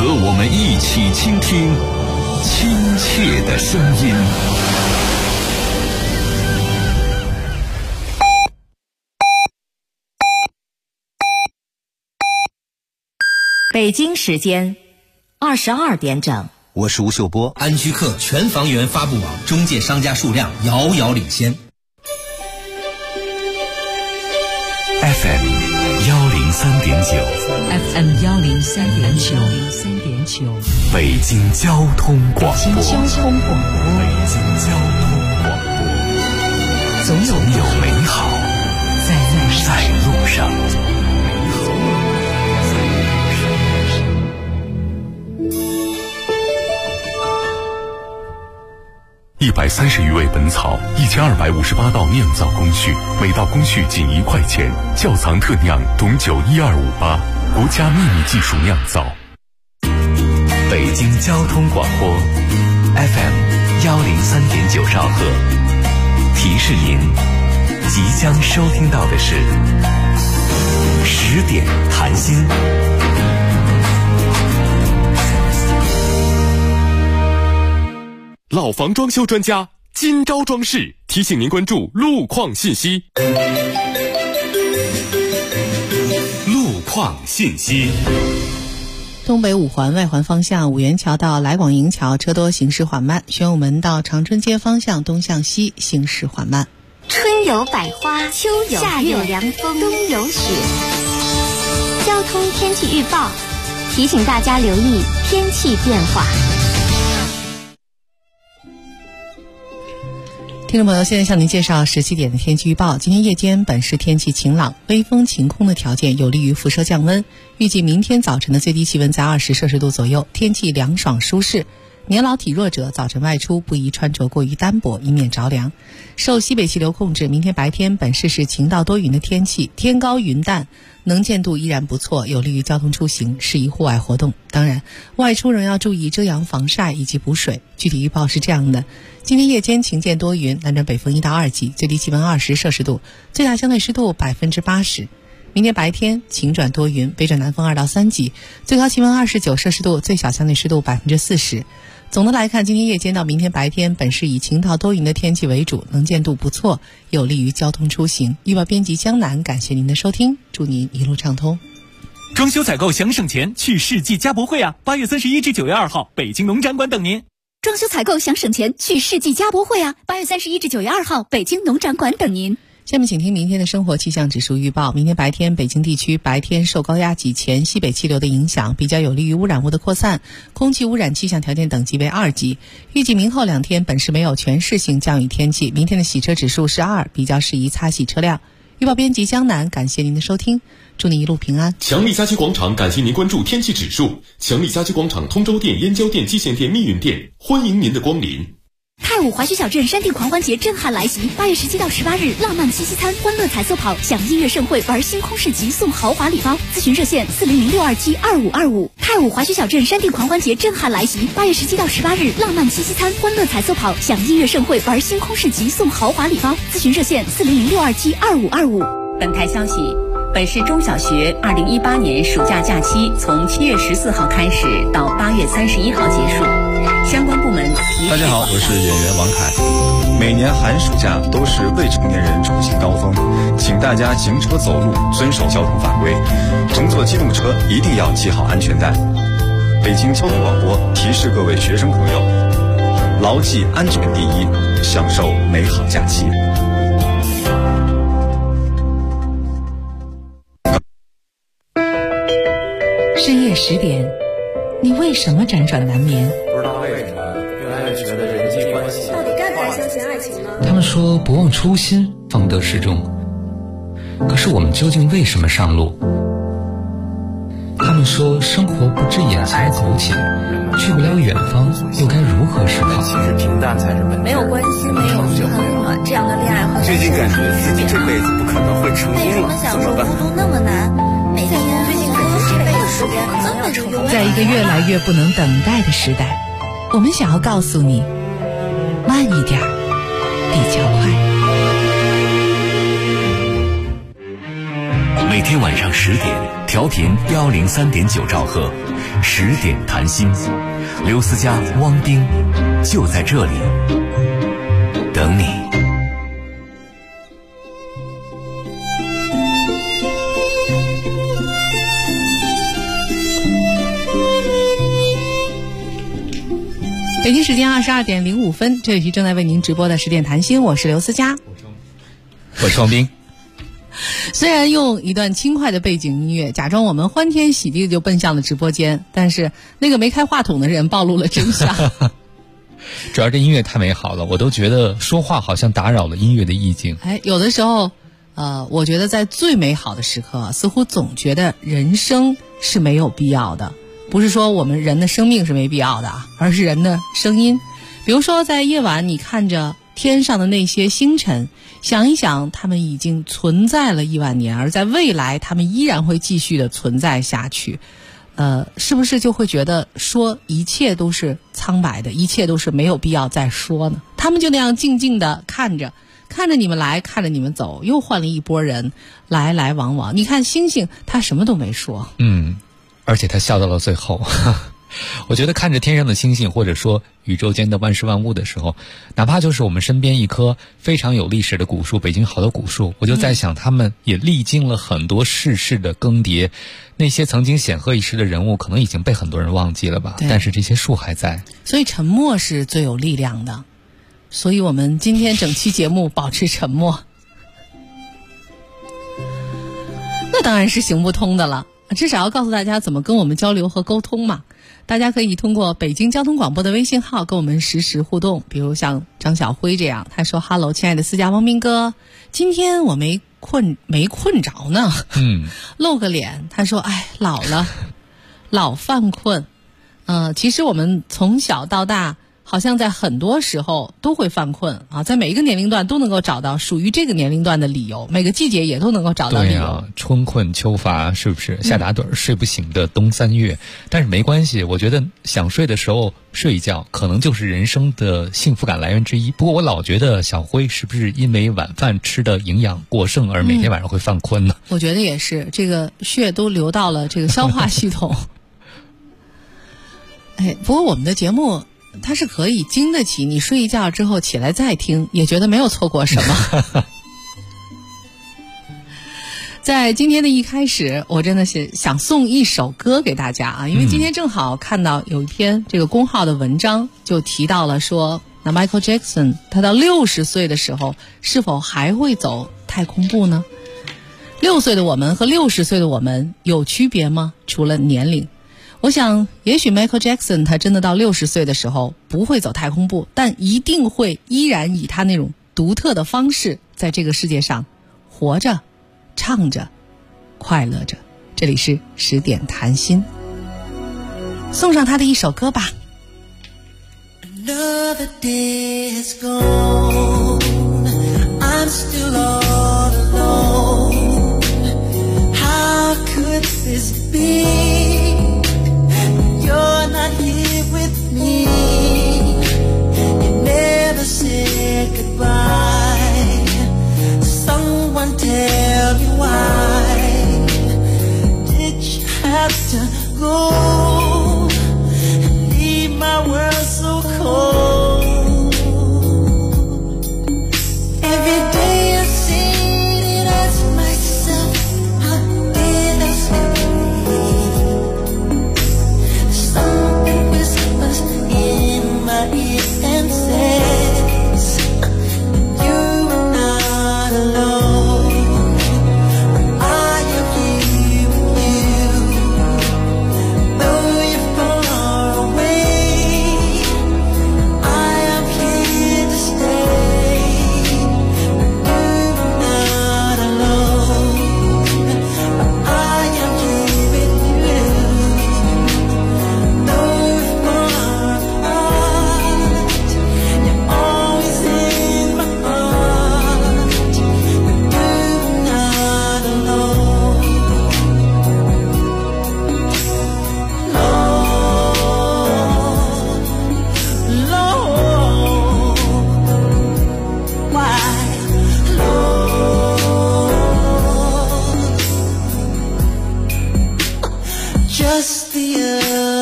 和我们一起倾听亲切的声音。 北京时间22点整。 我是吴秀波。 安居客全房源发布网中介商家数量遥遥领先。 FM 103.9 FM 103.9 北京交通广播。 北京交通广播，总有美好在路上。130余味本草，1258道酿造工序，每道工序仅1块钱。窖藏特酿董酒12588，国家秘密技术酿造。北京交通广播 FM 103.9兆赫，提示您即将收听到的是10点谈心。老房装修专家今朝装饰提醒您关注路况信息。路况信息： 东北五环外环方向五元桥到来广营桥车多，行驶缓慢；玄武门到长春街方向东向西行驶缓慢。 春有百花，秋有夏有凉风，冬有雪。交通天气预报提醒大家留意天气变化。 听众朋友，现在向您介绍17点的天气预报。今天夜间本市天气晴朗，微风晴空的条件有利于辐射降温。预计明天早晨的最低气温在20摄氏度左右，天气凉爽舒适。年老体弱者早晨外出不宜穿着过于单薄，以免着凉。受西北气流控制，明天白天本市是晴到多云的天气，天高云淡，能见度依然不错，有利于交通出行，适宜户外活动。当然，外出仍要注意遮阳防晒以及补水。具体预报是这样的：今天夜间晴见多云，南转北风1到2级，最低气温20摄氏度，最大相对湿度80%。明天白天晴转多云，北转南风2到3级，最高气温29摄氏度，最小相对湿度40%。总的来看，今天夜间到明天白天本市以晴到多云的天气为主，能见度不错，有利于交通出行。预报编辑江南，感谢您的收听，祝您一路畅通。 装修采购想省钱，去世纪家博会啊！8月31至9月2号，北京农展馆等您。 装修采购想省钱，去世纪家博会啊！8月31至9月2号，北京农展馆等您。 下面请听明天的生活气象指数预报。明天白天，北京地区白天受高压脊前西北气流的影响，比较有利于污染物的扩散，空气污染气象条件等级为2级。预计明后2天本市没有全市性降雨天气，明天的洗车指数是2，比较适宜擦洗车辆。预报编辑江南，感谢您的收听，祝您一路平安。 强力家居广场感谢您关注天气指数。强力家居广场通州店、燕郊店、蓟县店、密云店，欢迎您的光临。 太武华胥小镇山地狂欢节震撼来袭，8月17到18日，浪漫七夕餐、欢乐彩色跑、享音乐盛会、玩星空市集送豪华礼包。咨询热线400-627-2525。太武华胥小镇山地狂欢节震撼来袭，8月17到18日，浪漫七夕餐、欢乐彩色跑、享音乐盛会、玩星空市集送豪华礼包。咨询热线400-627-2525。 本台消息，本市中小学2018年暑假假期从7月14号开始到8月31号结束，相关部门大家好，我是演员王凯。每年寒暑假都是未成年人出行高峰，请大家行车走路遵守交通法规，乘坐机动车一定要系好安全带。北京交通广播提示各位学生朋友，牢记安全第一，享受美好假期。 深夜10点，你为什么辗转难眠？ 不知道为什么越来越觉得人际关系到底该不该相信爱情呢？ 他们说不忘初心方得始终，可是我们究竟为什么上路？他们说生活不止眼前苟且，去不了远方，又该如何是好？ 其实平淡才是本质。 没有关系，没有很暖，这样的恋爱和最近感觉自己这辈子不可能会成功了，怎么办？ 孤独那么难，每天最近感觉这辈子时间根本就永远。 在一个越来越不能等待的时代，我们想要告诉你，慢一点，比较快。 每天晚上10点，调频103.9兆赫，10点谈心。刘思佳、汪冰就在这里等你。 北京时间22点05分，这里是正在为您直播的10点谈心，我是刘思佳， 我是汪冰。 虽然用一段轻快的背景音乐，假装我们欢天喜地就奔向了直播间，但是那个没开话筒的人暴露了真相。 主要这音乐太美好了，我都觉得说话好像打扰了音乐的意境。 有的时候我觉得在最美好的时刻，似乎总觉得人生是没有必要的。不是说我们人的生命是没必要的，而是人的声音。比如说在夜晚，你看着天上的那些星辰，想一想他们已经存在了1万年，而在未来他们依然会继续的存在下去。是不是就会觉得说一切都是苍白的，一切都是没有必要再说呢？他们就那样静静的看着你们来，看着你们走，又换了一波人来来往往。你看星星，他什么都没说， 而且他笑到了最后。我觉得看着天上的星星，或者说宇宙间的万事万物的时候，哪怕就是我们身边一棵非常有历史的古树，北京好多古树，我就在想，他们也历经了很多世事的更迭，那些曾经显赫一时的人物可能已经被很多人忘记了吧，但是这些树还在。 所以沉默是最有力量的，所以我们今天整期节目保持沉默，那当然是行不通的了，至少要告诉大家怎么跟我们交流和沟通嘛。大家可以通过北京交通广播的微信号跟我们实时互动，比如像张小辉这样，他说 ：“Hello， 亲爱的思佳汪冰哥，今天我没困着呢。”露个脸，他说：“哎，老了，老犯困。”其实我们从小到大，好像在很多时候都会犯困啊，在每一个年龄段都能够找到属于这个年龄段的理由，每个季节也都能够找到理由。 对啊，春困秋乏，是不是夏打盹睡不醒的冬3月？但是没关系，我觉得想睡的时候睡一觉，可能就是人生的幸福感来源之一。不过我老觉得小辉是不是因为晚饭吃的营养过剩而每天晚上会犯困呢？ 我觉得也是，这个血都流到了这个消化系统。不过我们的节目它是可以经得起你睡一觉之后起来再听，也觉得没有错过什么。在今天的一开始，我真的是想送一首歌给大家啊，因为今天正好看到有一篇这个公号的文章，就提到了说，那 Michael Jackson 他到60岁的时候是否还会走太空步呢？6岁的我们和60岁的我们有区别吗？除了年龄。我想也许 Michael Jackson 他真的到60岁的时候不会走太空步，但一定会依然以他那种独特的方式在这个世界上活着，唱着，快乐着。这里是10点谈心，送上他的一首歌吧。 Another day is gone, I'm still all alone. How could this be?You're not here with me. You never said goodbye. Someone tell me why did you have to go and leave my world so cold? Every day I sit and ask myself, how did I feel?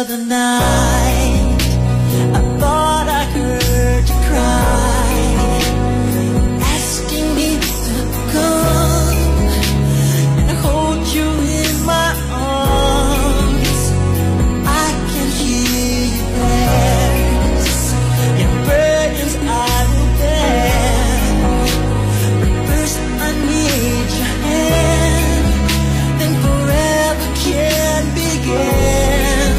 other night I thought I heard you cry, asking me to come and hold you in my arms. I can hear your prayers, your burdens I will bear, but first I need your hand, then forever can begin.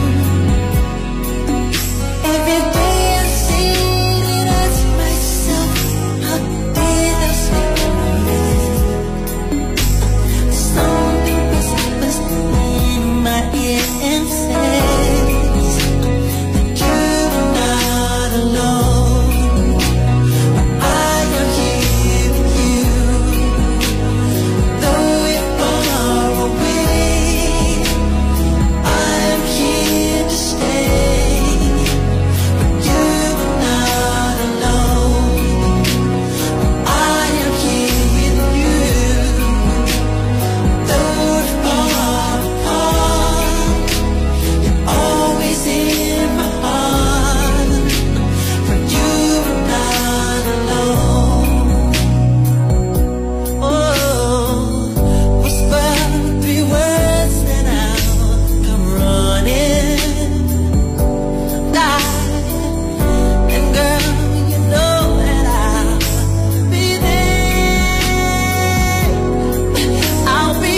Every day I sing and ask myself, how did I sleep with? Something whispers in my ear and says that you're not alone. But I am here with you, though you're far away. I'm here to stay, but you're not alone. I am here with you, though we're far apart. You're always in my heart, for you're not alone. Oh, whisper 3 words and I'll come running. And girl, you know that I'll be there. I'll be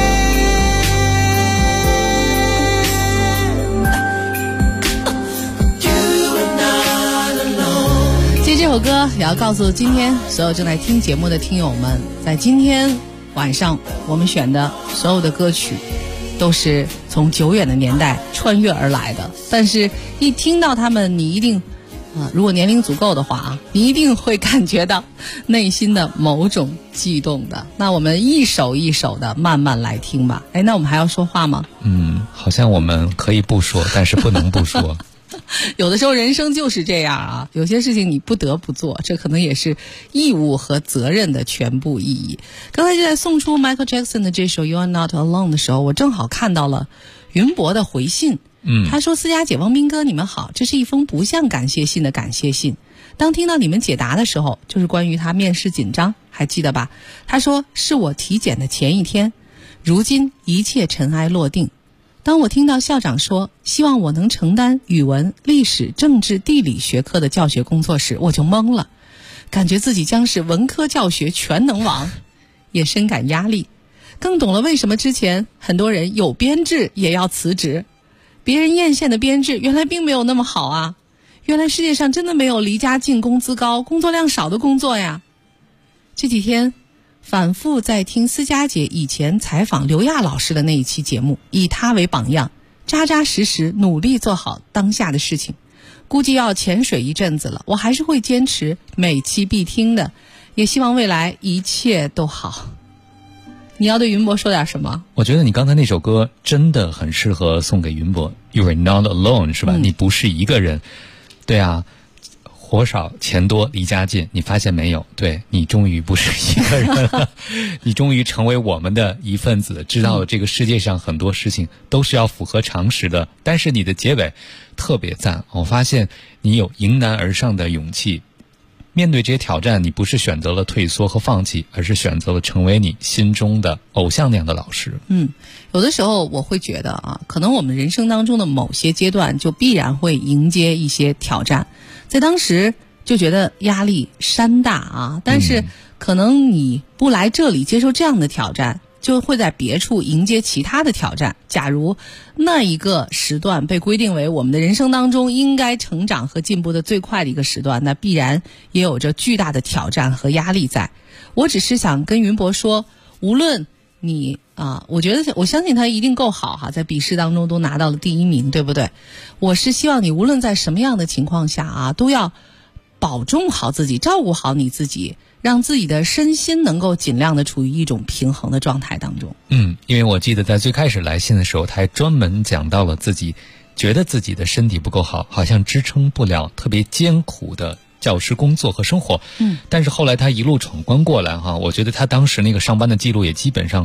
there. You are not alone. 其实这首歌也要告诉今天所有正在听节目的听友们，在今天晚上我们选的所有的歌曲都是从久远的年代穿越而来的，但是一听到他们，你一定如果年龄足够的话你一定会感觉到内心的某种悸动的。那我们一首一首的慢慢来听吧。那我们还要说话吗？ 好像我们可以不说，但是不能不说。 有的时候人生就是这样啊，有些事情你不得不做，这可能也是义务和责任的全部意义。刚才就在送出 Michael Jackson 的这首 You Are Not Alone 的时候，我正好看到了云博的回信。他说：思佳姐、汪斌哥，你们好，这是一封不像感谢信的感谢信。当听到你们解答的时候，就是关于他面试紧张，还记得吧？他说是我体检的前一天，如今一切尘埃落定。当我听到校长说希望我能承担语文、历史、政治、地理学科的教学工作时，我就懵了，感觉自己将是文科教学全能王，也深感压力，更懂了为什么之前很多人有编制也要辞职。别人艳羡的编制原来并没有那么好啊，原来世界上真的没有离家近、工资高、工作量少的工作呀。这几天反复在听思佳姐以前采访刘亚老师的那一期节目，以她为榜样，扎扎实实努力做好当下的事情。估计要潜水一阵子了，我还是会坚持每期必听的，也希望未来一切都好。你要对云博说点什么？ 我觉得你刚才那首歌真的很适合送给云博。 You are not alone， 是吧？你不是一个人。对啊，活少钱多离家近，你发现没有？对，你终于不是一个人了，你终于成为我们的一份子，知道了这个世界上很多事情都是要符合常识的。但是你的结尾特别赞，我发现你有迎难而上的勇气。面对这些挑战，你不是选择了退缩和放弃，而是选择了成为你心中的偶像那样的老师。 有的时候我会觉得可能我们人生当中的某些阶段就必然会迎接一些挑战，在当时就觉得压力山大但是可能你不来这里接受这样的挑战，就会在别处迎接其他的挑战。假如那一个时段被规定为我们的人生当中应该成长和进步的最快的一个时段，那必然也有着巨大的挑战和压力在。我只是想跟云博说，无论你我相信他一定够好在笔试当中都拿到了第1名，对不对？我是希望你无论在什么样的情况下都要保重好自己，照顾好你自己，让自己的身心能够尽量的处于一种平衡的状态当中。 因为我记得在最开始来信的时候，他还专门讲到了自己觉得自己的身体不够好，好像支撑不了特别艰苦的教师工作和生活。但是后来他一路闯关过来我觉得他当时那个上班的记录也基本上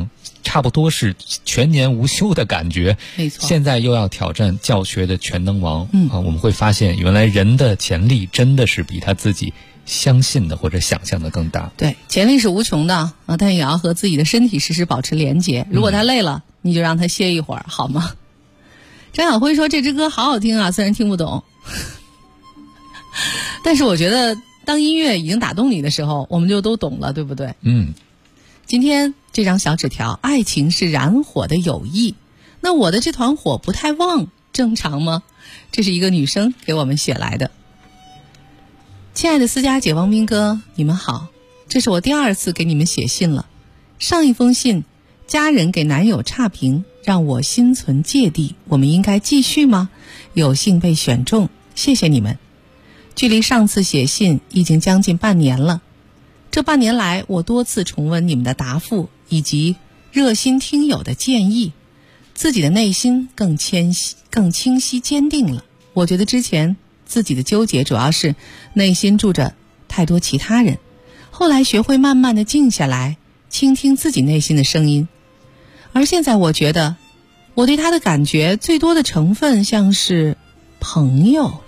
差不多是全年无休的感觉。 没错。 现在又要挑战教学的全能王，我们会发现原来人的潜力真的是比他自己相信的或者想象的更大。 对，潜力是无穷的啊，但也要和自己的身体时时保持连结。如果他累了，你就让他歇一会儿，好吗？张晓辉说这支歌好好听啊，虽然听不懂，但是我觉得当音乐已经打动你的时候，我们就都懂了，对不对？今天这张小纸条，爱情是燃火的友谊，那我的这团火不太旺，正常吗？这是一个女生给我们写来的。亲爱的思佳姐、汪斌哥，你们好，这是我第2次给你们写信了。上一封信，家人给男友差评，让我心存芥蒂，我们应该继续吗？有幸被选中，谢谢你们。距离上次写信已经将近半年了，这半年来我多次重温你们的答复以及热心听友的建议，自己的内心更清晰坚定了。我觉得之前自己的纠结主要是内心住着太多其他人，后来学会慢慢的静下来，倾听自己内心的声音。而现在我觉得我对他的感觉最多的成分像是朋友。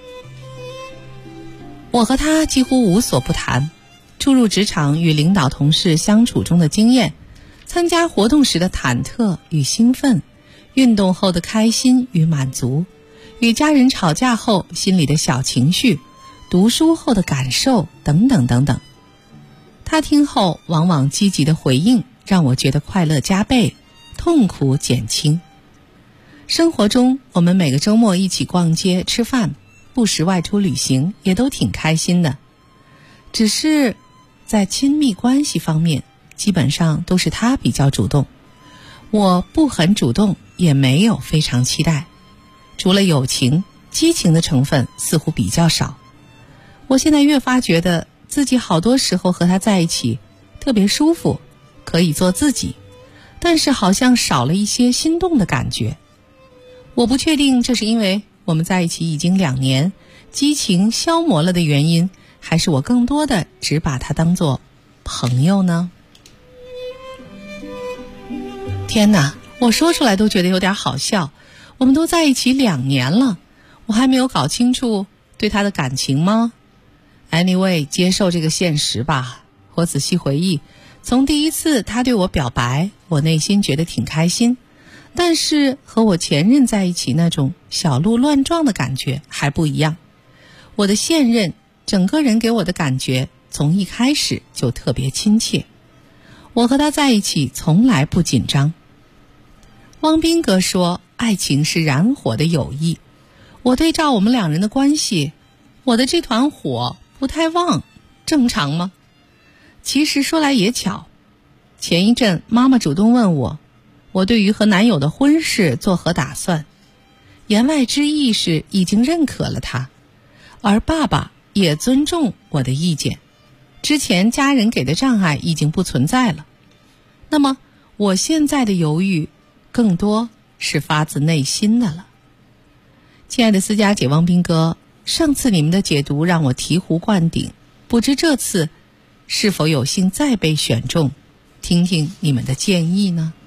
我和他几乎无所不谈，初入职场与领导同事相处中的经验，参加活动时的忐忑与兴奋，运动后的开心与满足，与家人吵架后心里的小情绪，读书后的感受等等等等。他听后往往积极的回应，让我觉得快乐加倍，痛苦减轻。生活中我们每个周末一起逛街吃饭，不时外出旅行，也都挺开心的。只是在亲密关系方面，基本上都是他比较主动，我不很主动，也没有非常期待，除了友情，激情的成分似乎比较少。我现在越发觉得自己好多时候和他在一起特别舒服，可以做自己，但是好像少了一些心动的感觉。我不确定这是因为我们在一起已经2年，激情消磨了的原因，还是我更多的只把他当作朋友呢？天哪，我说出来都觉得有点好笑。我们都在一起2年了，我还没有搞清楚对他的感情吗？ Anyway， 接受这个现实吧。我仔细回忆，从第一次他对我表白，我内心觉得挺开心，但是和我前任在一起那种小鹿乱撞的感觉还不一样。我的现任整个人给我的感觉从一开始就特别亲切，我和他在一起从来不紧张。汪斌哥说爱情是燃火的友谊，我对照我们2人的关系，我的这团火不太旺，正常吗？其实说来也巧，前一阵妈妈主动问我对于和男友的婚事作何打算，言外之意是已经认可了他，而爸爸也尊重我的意见，之前家人给的障碍已经不存在了。那么我现在的犹豫更多是发自内心的了。亲爱的思佳姐、汪斌哥，上次你们的解读让我醍醐灌顶，不知这次是否有幸再被选中，听听你们的建议呢？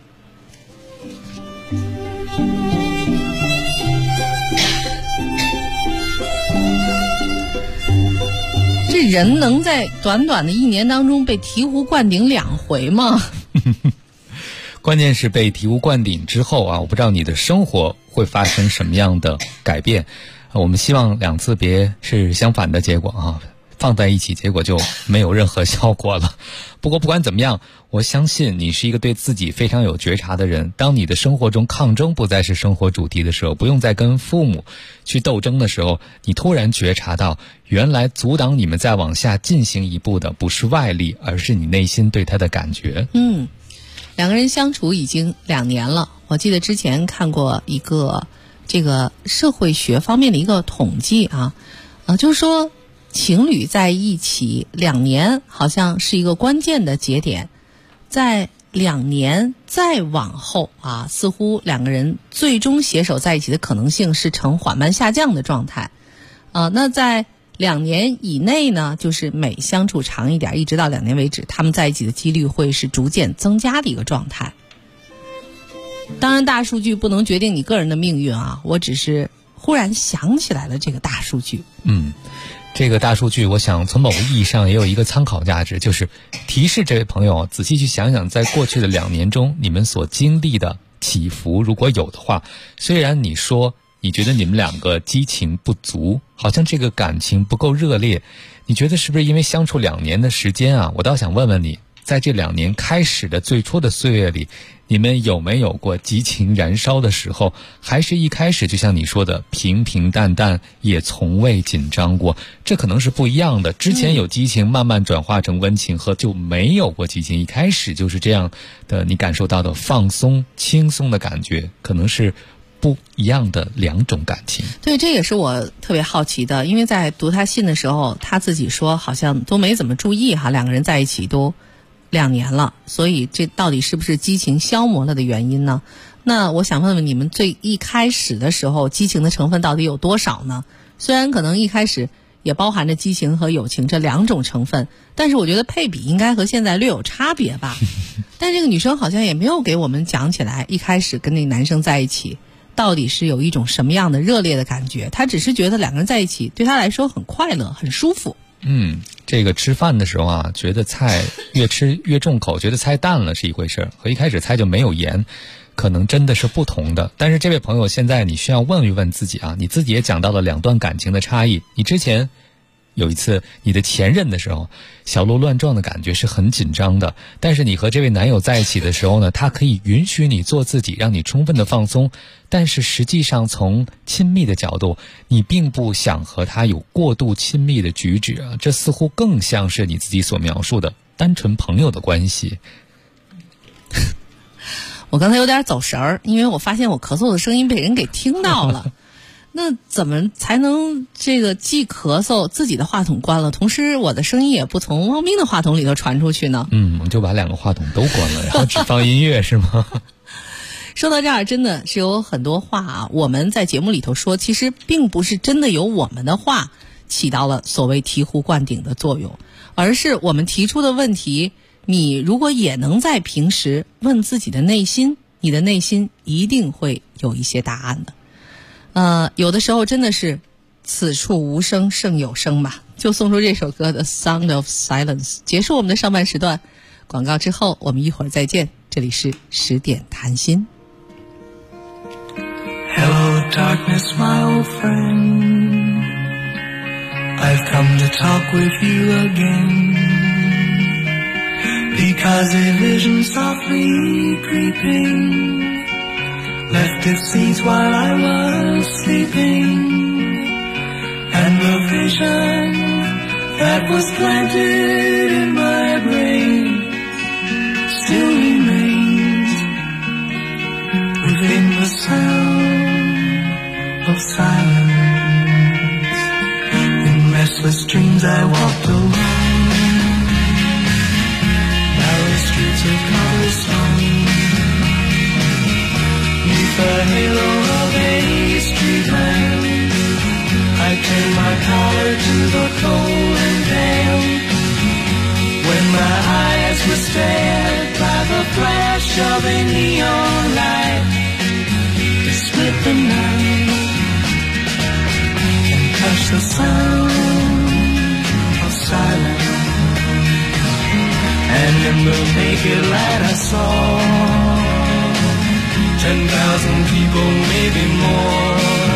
这人能在短短的1年当中被醍醐灌顶2回吗？ 关键是被醍醐灌顶之后啊，我不知道你的生活会发生什么样的改变。我们希望2次别是相反的结果啊，放在一起结果就没有任何效果了。不过不管怎么样，我相信你是一个对自己非常有觉察的人。当你的生活中抗争不再是生活主题的时候，不用再跟父母去斗争的时候，你突然觉察到原来阻挡你们再往下进行一步的不是外力，而是你内心对他的感觉。 2个人相处已经2年了。我记得之前看过一个这个社会学方面的一个统计啊，就是说情侣在一起2年好像是一个关键的节点，在2年再往后啊，似乎2个人最终携手在一起的可能性是呈缓慢下降的状态。那在2年以内呢，就是每相处长一点，一直到2年为止，他们在一起的几率会是逐渐增加的一个状态。 当然大数据不能决定你个人的命运啊，我只是忽然想起来了这个大数据。 这个大数据我想从某个意义上也有一个参考价值，就是提示这位朋友仔细去想想，在过去的2年中你们所经历的起伏，如果有的话，虽然你说你觉得你们2个激情不足，好像这个感情不够热烈，你觉得是不是因为相处2年的时间啊？我倒想问问你，在这2年开始的最初的岁月里，你们有没有过激情燃烧的时候？还是一开始就像你说的平平淡淡，也从未紧张过？这可能是不一样的。之前有激情，慢慢转化成温情，和就没有过激情，一开始就是这样的，你感受到的放松轻松的感觉，可能是不一样的2种感情。 对，这也是我特别好奇的，因为在读他信的时候，他自己说好像都没怎么注意哈，2个人在一起都2年了，所以这到底是不是激情消磨了的原因呢？那我想问问你们，最一开始的时候激情的成分到底有多少呢？虽然可能一开始也包含着激情和友情这2种成分，但是我觉得配比应该和现在略有差别吧。但这个女生好像也没有给我们讲起来，一开始跟那个男生在一起到底是有一种什么样的热烈的感觉，她只是觉得2个人在一起对她来说很快乐很舒服。 这个吃饭的时候啊，觉得菜越吃越重口，觉得菜淡了是一回事，和一开始菜就没有盐可能真的是不同的。但是这位朋友，现在你需要问一问自己啊，你自己也讲到了2段感情的差异。你之前有一次你的前任的时候，小鹿乱撞的感觉是很紧张的，但是你和这位男友在一起的时候呢，他可以允许你做自己，让你充分的放松，但是实际上从亲密的角度，你并不想和他有过度亲密的举止啊，这似乎更像是你自己所描述的单纯朋友的关系。 我刚才有点走神儿，因为我发现我咳嗽的声音被人给听到了。那怎么才能这个既咳嗽，自己的话筒关了，同时我的声音也不从汪斌的话筒里头传出去呢？ 我们就把2个话筒都关了，然后只放音乐是吗？ 说到这儿，真的是有很多话啊，我们在节目里头说，其实并不是真的有我们的话起到了所谓醍醐灌顶的作用，而是我们提出的问题，你如果也能在平时问自己的内心，你的内心一定会有一些答案的。有的时候真的是此处无声胜有声吧，就送出这首歌的 Sound of Silence。 结束我们的上半时段，广告之后我们一会儿再见，这里是10点谈心。 Hello darkness my old friend, I've come to talk with you again, because a vision softly creeping left its seeds while I was sleeping, and the vision that was planted in my brain still remains within the sound of silence. In restless dreams I walked alone narrow streets of cobblestone, the halo of a street lamp, I turned my collar to the cold and damp. When my eyes were stared by the flash of a neon light, it split the night and touched the sound of silence. And in the naked light I saw 10,000 people, maybe more.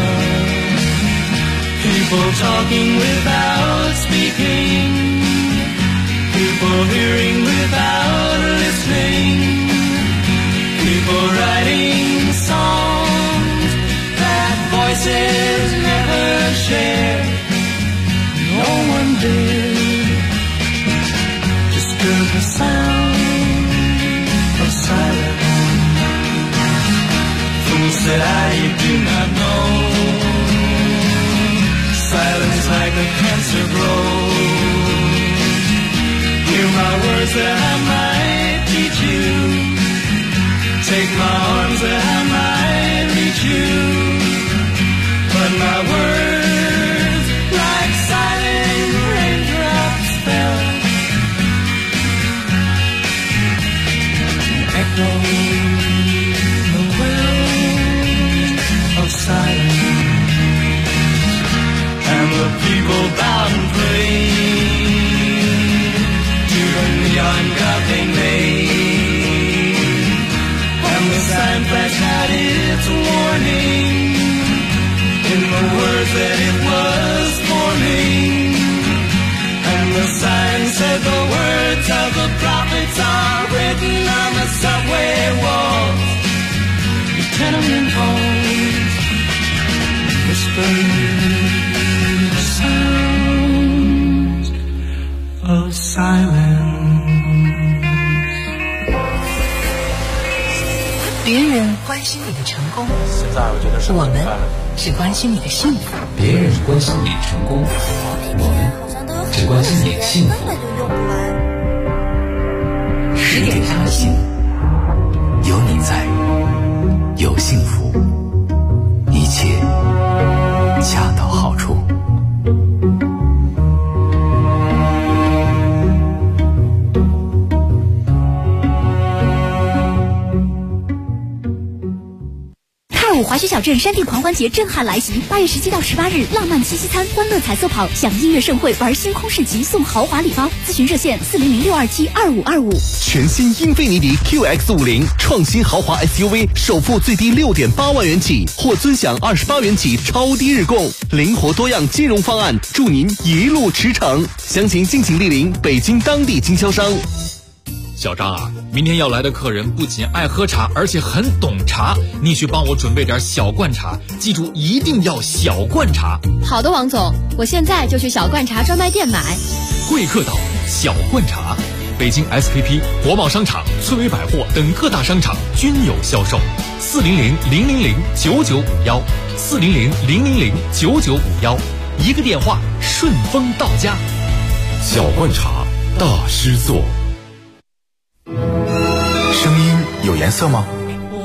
People talking without speaking, people hearing without listening, people writing songs that voices never shared. No one did disturb the sound of silence. Said I do not know, silence like a cancer grows. Hear my words that I might teach you, take my arms that I might reach you, but my words like silent raindrops fell, echoing away. people bow and pray to the neon god they made. And the sign flash had its warning in the words that it was forming. And the sign said the words of the prophets are written on the subway walls, the tenement halls, whispering the sounds of silence. 别人关心你的成功， 现在我觉得是我们只关心你的幸福。 别人关心你的成功，我们只关心你的幸福。 10点谈心，有你在，有幸福，一切恰到好处。 太武滑雪小镇山地狂欢节震撼来袭，8月17到18日，浪漫七夕餐、欢乐彩色跑，享音乐盛会，玩星空市集，送豪华礼包。咨询热线400-627-2525。 全新英菲尼迪 QX50 创新豪华 SUV， 首付最低6.8万元起，或尊享28元起超低日供，灵活多样金融方案，助您一路驰骋。详情敬请莅临北京当地经销商。 小张啊，明天要来的客人不仅爱喝茶，而且很懂茶，你去帮我准备点小罐茶，记住一定要小罐茶。 好的，王总，我现在就去小罐茶专卖店买。 贵客岛小罐茶，北京 SKP、国贸商场、翠微百货等各大商场均有销售。400-000-9951，400-000-9951，一个电话顺丰到家。 小罐茶大师作。 声音有颜色吗？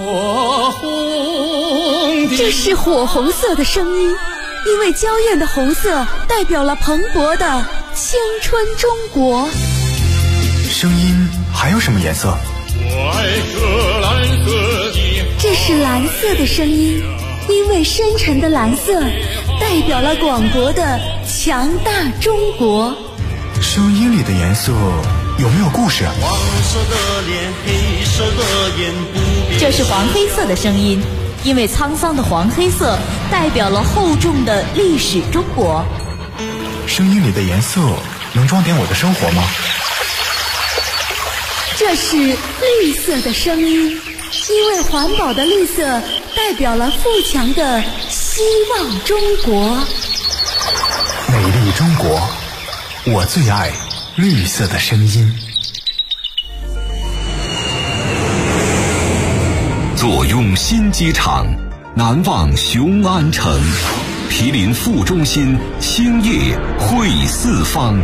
这是火红色的声音，因为娇艳的红色代表了蓬勃的青春中国。 声音还有什么颜色？ 我爱这蓝色的。 这是蓝色的声音，因为深沉的蓝色代表了广博的强大中国。 声音里的颜色有没有故事？ 黄色的脸，黑色的眼，不变。 这是黄黑色的声音，因为沧桑的黄黑色代表了厚重的历史中国。 声音里的颜色能装点我的生活吗？ 这是绿色的声音，因为环保的绿色代表了富强的希望中国。 美丽中国，我最爱绿色的声音。 坐拥新机场，难忘雄安城。毗邻副中心，兴业汇四方。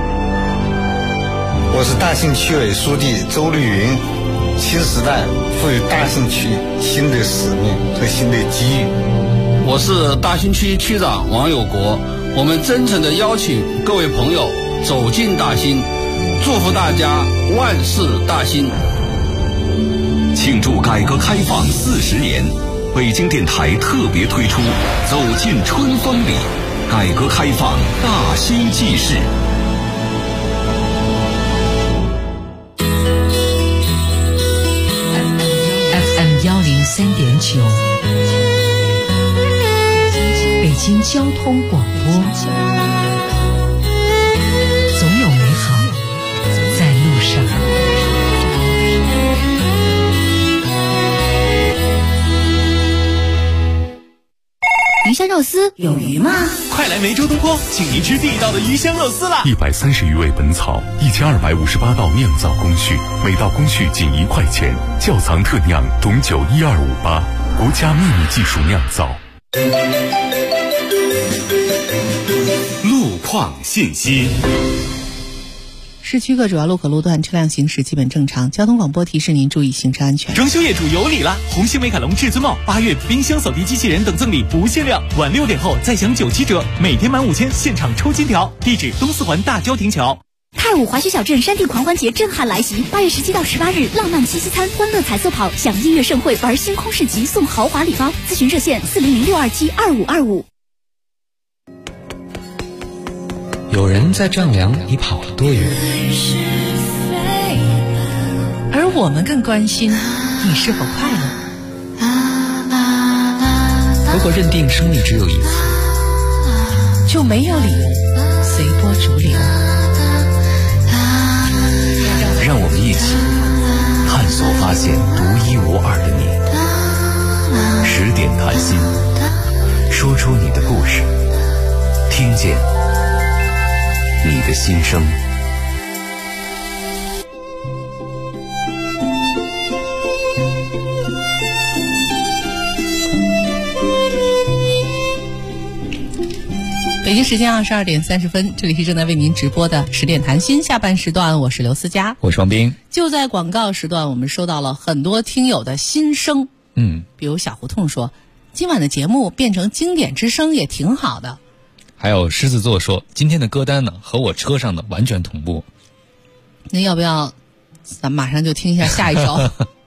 我是大兴区委书记周绿云。新时代赋予大兴区新的使命和新的机遇。 我是大兴区区长王有国。我们真诚地邀请各位朋友走进大兴，祝福大家万事大兴。 庆祝改革开放40年，北京电台特别推出《走进春风里》，改革开放大兴纪事。 FM 103.9，北京交通广播，总有美好在路上。 鱼香肉丝有鱼吗？ 快来梅州东坡，请您吃地道的鱼香肉丝啦 ！130余味本草，1258道酿造工序，每道工序仅1块钱，窖藏特酿董酒12588，国家秘密技术酿造。 路况信息。 市区各主要路口路段车辆行驶基本正常，交通广播提示您注意行车安全。 装修业主有礼了！红星美凯龙至尊帽8月冰箱、扫地机器人等赠礼不限量，晚6点后再享97折，每天满5000现场抽金条。地址东四环大郊亭桥。 太武滑雪小镇山地狂欢节震撼来袭，8月17到18日，浪漫七夕餐、欢乐彩色跑，享音乐盛会，玩星空市集，送豪华礼包。咨询热线400-627-2525。 有人在丈量你跑了多远， 而我们更关心你是否快乐。 如果认定生命只有一次， 就没有理由随波逐流。 让我们一起探索发现独一无二的你。10点谈心，说出你的故事，听见你的心声。 北京时间22点30分，这里是正在为您直播的10点谈心下半时段，我是刘思佳， 我是王斌。 就在广告时段，我们收到了很多听友的心声。比如小胡同说，今晚的节目变成经典之声也挺好的。 还有狮子座说，今天的歌单呢和我车上的完全同步。 那要不要咱马上就听一下下一首？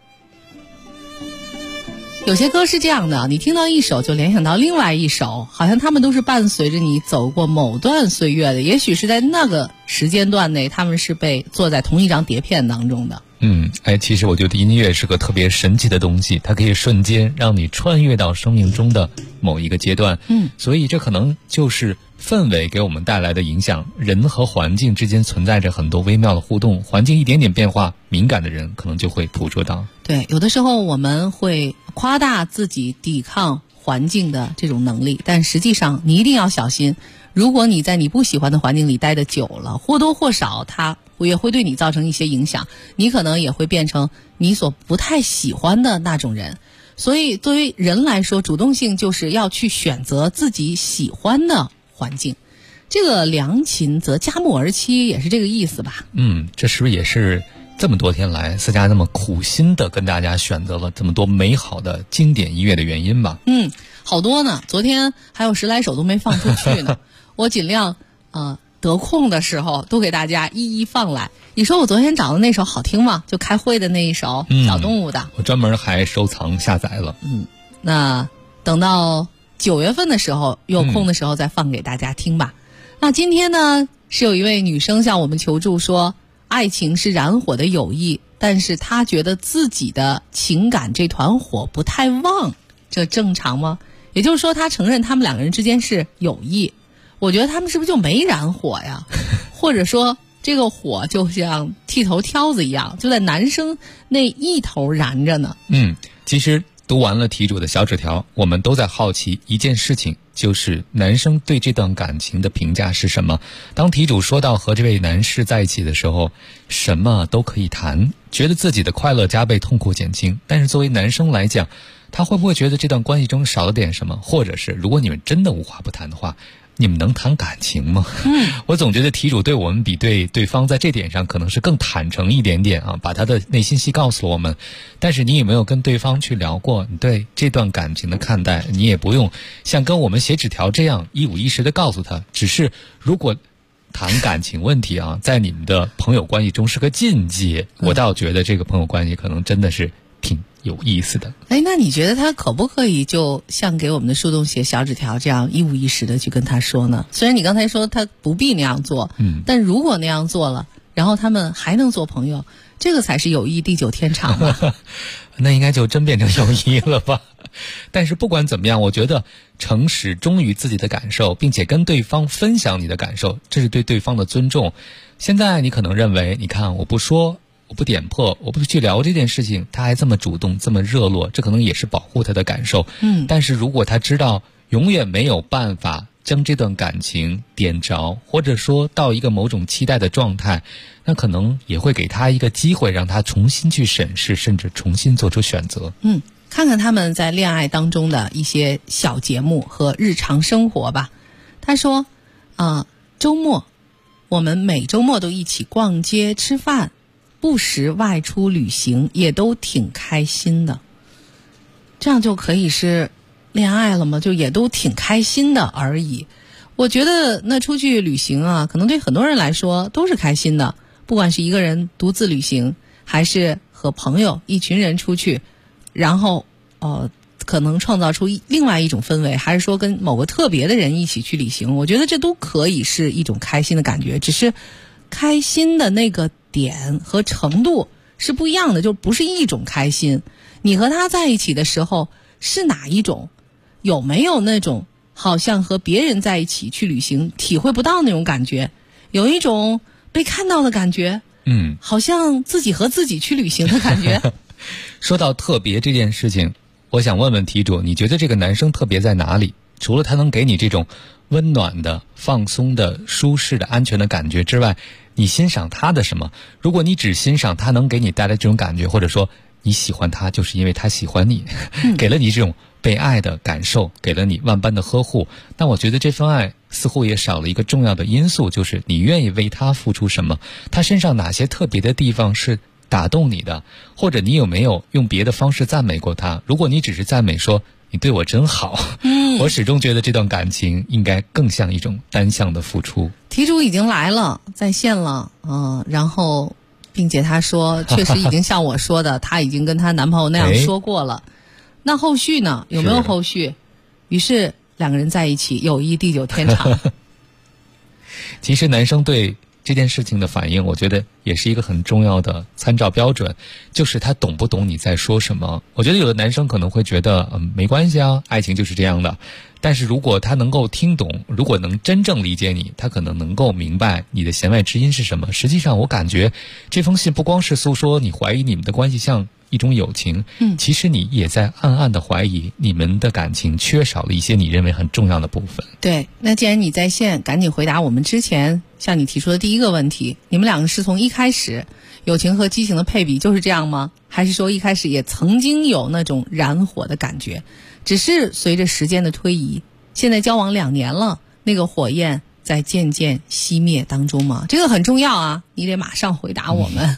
有些歌是这样的，你听到一首就联想到另外一首，好像他们都是伴随着你走过某段岁月的，也许是在那个时间段内他们是被做在同一张碟片当中的。 其实我觉得音乐是个特别神奇的东西，它可以瞬间让你穿越到生命中的某一个阶段。所以这可能就是氛围给我们带来的影响。人和环境之间存在着很多微妙的互动，环境一点点变化，敏感的人可能就会捕捉到。 对，有的时候我们会夸大自己抵抗环境的这种能力，但实际上你一定要小心，如果你在你不喜欢的环境里待得久了，或多或少它也会对你造成一些影响，你可能也会变成你所不太喜欢的那种人。所以作为人来说，主动性就是要去选择自己喜欢的环境。这个良禽择佳木而栖也是这个意思吧？ 这是不是也是这么多天来思佳那么苦心的跟大家选择了这么多美好的经典音乐的原因吧？ 好多呢，昨天还有10来首都没放出去呢。我尽量得空的时候都给大家一一放来。你说我昨天找的那首好听吗？就开会的那一首小动物的， 我专门还收藏下载了。 那等到9月份的时候有空的时候再放给大家听吧。那今天呢，是有一位女生向我们求助说，爱情是燃火的友谊，但是她觉得自己的情感这团火不太旺，这正常吗？也就是说，她承认他们两个人之间是友谊，我觉得他们是不是就没燃火呀？或者说这个火就像剃头挑子一样，就在男生那一头燃着呢？ 其实读完了题主的小纸条，我们都在好奇一件事情，就是男生对这段感情的评价是什么。当题主说到和这位男士在一起的时候，什么都可以谈，觉得自己的快乐加倍，痛苦减轻。但是作为男生来讲，他会不会觉得这段关系中少了点什么？或者是如果你们真的无话不谈的话，你们能谈感情吗？我总觉得题主对我们比对对方在这点上可能是更坦诚一点点啊，把他的内心戏告诉了我们。但是你有没有跟对方去聊过你对这段感情的看待？你也不用像跟我们写纸条这样一五一十的告诉他，只是如果谈感情问题啊，在你们的朋友关系中是个禁忌，我倒觉得这个朋友关系可能真的是挺有意思的。 那你觉得他可不可以就像给我们的树洞写小纸条这样一五一十的去跟他说呢？虽然你刚才说他不必那样做，但如果那样做了，然后他们还能做朋友，这个才是友谊地久天长吧。 那应该就真变成友谊了吧。但是不管怎么样，我觉得诚实忠于自己的感受，并且跟对方分享你的感受，这是对对方的尊重。现在你可能认为，你看我不说，我不点破，我不去聊这件事情，他还这么主动这么热络，这可能也是保护他的感受。但是如果他知道永远没有办法将这段感情点着，或者说到一个某种期待的状态，那可能也会给他一个机会，让他重新去审视，甚至重新做出选择。 看看他们在恋爱当中的一些小节目和日常生活吧。他说周末我们每周末都一起逛街吃饭，不时外出旅行，也都挺开心的。这样就可以是恋爱了吗？就也都挺开心的而已。我觉得那出去旅行啊，可能对很多人来说都是开心的，不管是一个人独自旅行，还是和朋友一群人出去，然后可能创造出另外一种氛围，还是说跟某个特别的人一起去旅行，我觉得这都可以是一种开心的感觉，只是开心的那个点和程度是不一样的，就不是一种开心。你和他在一起的时候是哪一种？有没有那种好像和别人在一起去旅行体会不到那种感觉，有一种被看到的感觉，好像自己和自己去旅行的感觉。 说到特别这件事情，我想问问题主，你觉得这个男生特别在哪里？除了他能给你这种温暖的、放松的、舒适的、安全的感觉之外，你欣赏他的什么？如果你只欣赏他能给你带来这种感觉，或者说你喜欢他就是因为他喜欢你，给了你这种被爱的感受，给了你万般的呵护，那我觉得这份爱似乎也少了一个重要的因素，就是你愿意为他付出什么，他身上哪些特别的地方是打动你的，或者你有没有用别的方式赞美过他？如果你只是赞美说你对我真好，我始终觉得这段感情应该更像一种单向的付出。 题主已经来了，在线了，然后并且他说确实已经像我说的他已经跟他男朋友那样说过了。那后续呢？有没有后续？于是两个人在一起，友谊地久天长。 其实男生对这件事情的反应，我觉得也是一个很重要的参照标准，就是他懂不懂你在说什么。我觉得有的男生可能会觉得没关系啊，爱情就是这样的。但是如果他能够听懂，如果能真正理解你，他可能能够明白你的弦外之音是什么。实际上我感觉这封信不光是诉说你怀疑你们的关系像一种友情，其实你也在暗暗的怀疑你们的感情缺少了一些你认为很重要的部分。 对，那既然你在线，赶紧回答我们之前向你提出的第一个问题，你们两个是从一开始友情和激情的配比就是这样吗？还是说一开始也曾经有那种燃火的感觉，只是随着时间的推移，现在交往2年了，那个火焰在渐渐熄灭当中吗？这个很重要啊，你得马上回答我们。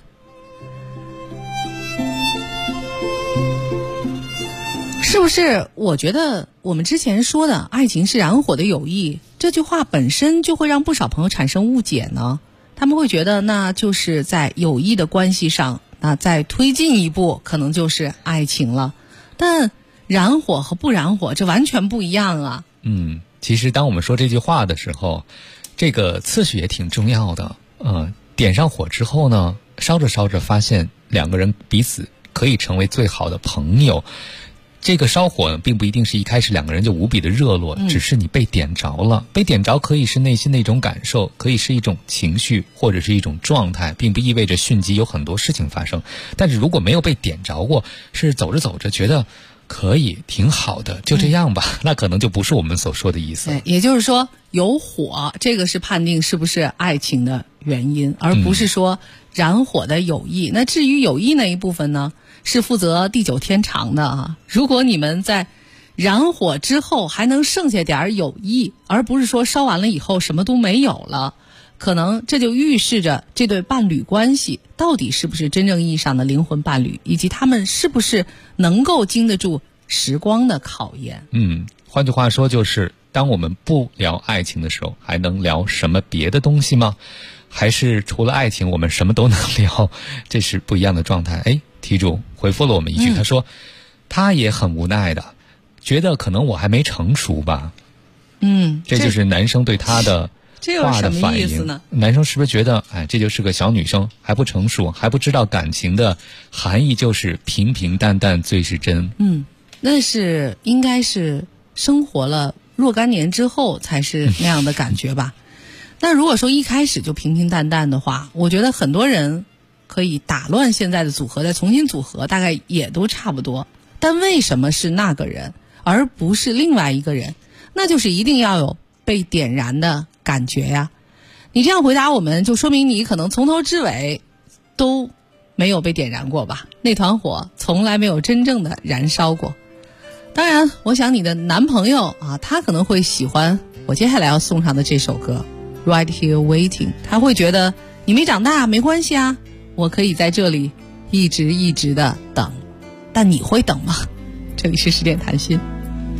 是不是我觉得我们之前说的爱情是燃火的友谊这句话本身就会让不少朋友产生误解呢？他们会觉得那就是在友谊的关系上，那再推进一步可能就是爱情了。但燃火和不燃火这完全不一样啊。 其实当我们说这句话的时候，这个次序也挺重要的。点上火之后呢，烧着烧着发现两个人彼此可以成为最好的朋友。这个烧火呢，并不一定是一开始两个人就无比的热络，只是你被点着了。被点着可以是内心的一种感受，可以是一种情绪，或者是一种状态，并不意味着迅即有很多事情发生。但是如果没有被点着过，是走着走着觉得可以挺好的，就这样吧，那可能就不是我们所说的意思。 对，也就是说有火，这个是判定是不是爱情的原因，而不是说燃火的友谊。那至于友谊那一部分呢，是负责地久天长的啊。如果你们在燃火之后还能剩下点友谊，而不是说烧完了以后什么都没有了，可能这就预示着这对伴侣关系到底是不是真正意义上的灵魂伴侣，以及他们是不是能够经得住时光的考验。 换句话说，就是当我们不聊爱情的时候，还能聊什么别的东西吗？还是除了爱情我们什么都能聊？这是不一样的状态。题主回复了我们一句，他说他也很无奈的觉得可能我还没成熟吧。这就是男生对他的话的反应。男生是不是觉得这就是个小女生，还不成熟，还不知道感情的含义就是平平淡淡最是真。 那是应该是生活了若干年之后才是那样的感觉吧。那如果说一开始就平平淡淡的话，我觉得很多人可以打乱现在的组合，再重新组合，大概也都差不多。但为什么是那个人而不是另外一个人？那就是一定要有被点燃的感觉呀。你这样回答我们，就说明你可能从头至尾都没有被点燃过吧，那团火从来没有真正的燃烧过。当然我想你的男朋友他可能会喜欢我接下来要送上的这首歌 Right Here Waiting， 他会觉得你没长大没关系啊，我可以在这里一直一直的等。但你会等吗？这里是10点谈心。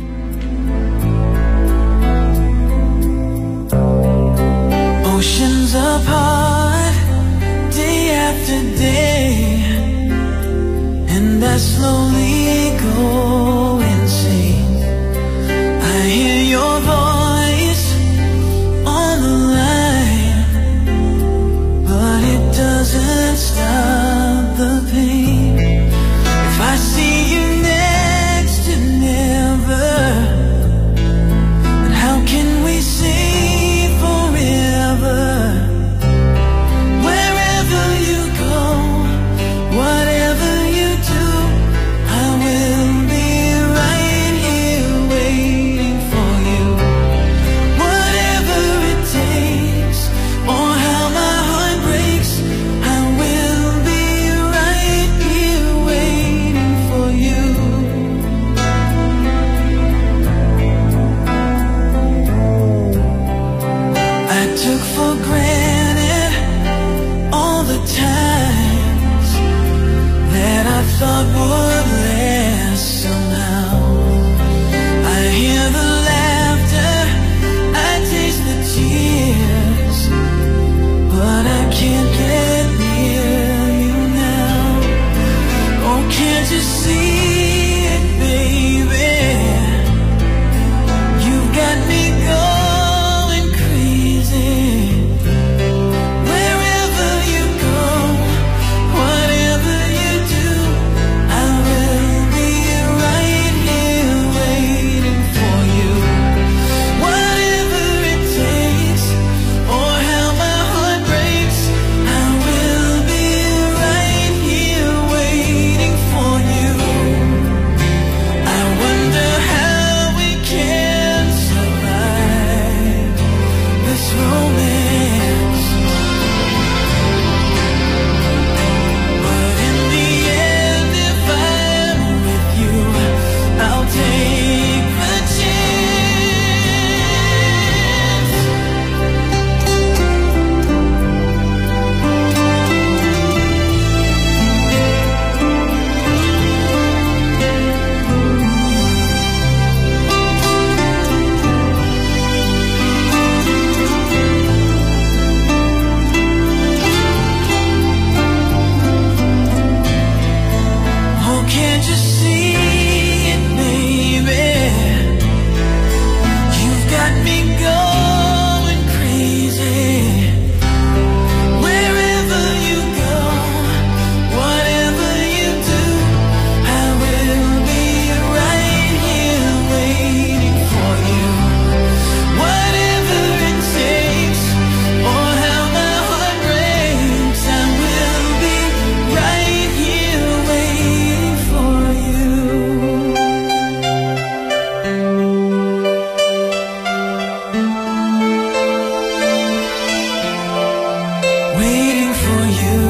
Oceans apart, day after day, and I slowly go insane. took for granted all the times that I thought would last somehow. I hear the laughter, I taste the tears, but I can't get near you now. Oh, can't you see it, baby? You've got me going crazy. Wherever you go, whatever you do, I will be right here waiting for you. Whatever it takes, or how my heart breaks, I will be right here waiting for you. I wonder how we can survive this romance. But in the end, if I'm with you, I'll take the chance. Oh, can't you see it, baby? You've got me going crazy. Wherever you go, whatever you do, I will be right here waiting for you. Whatever it takes, or how my heart breaks, I will be right here waiting for you. Waiting for you.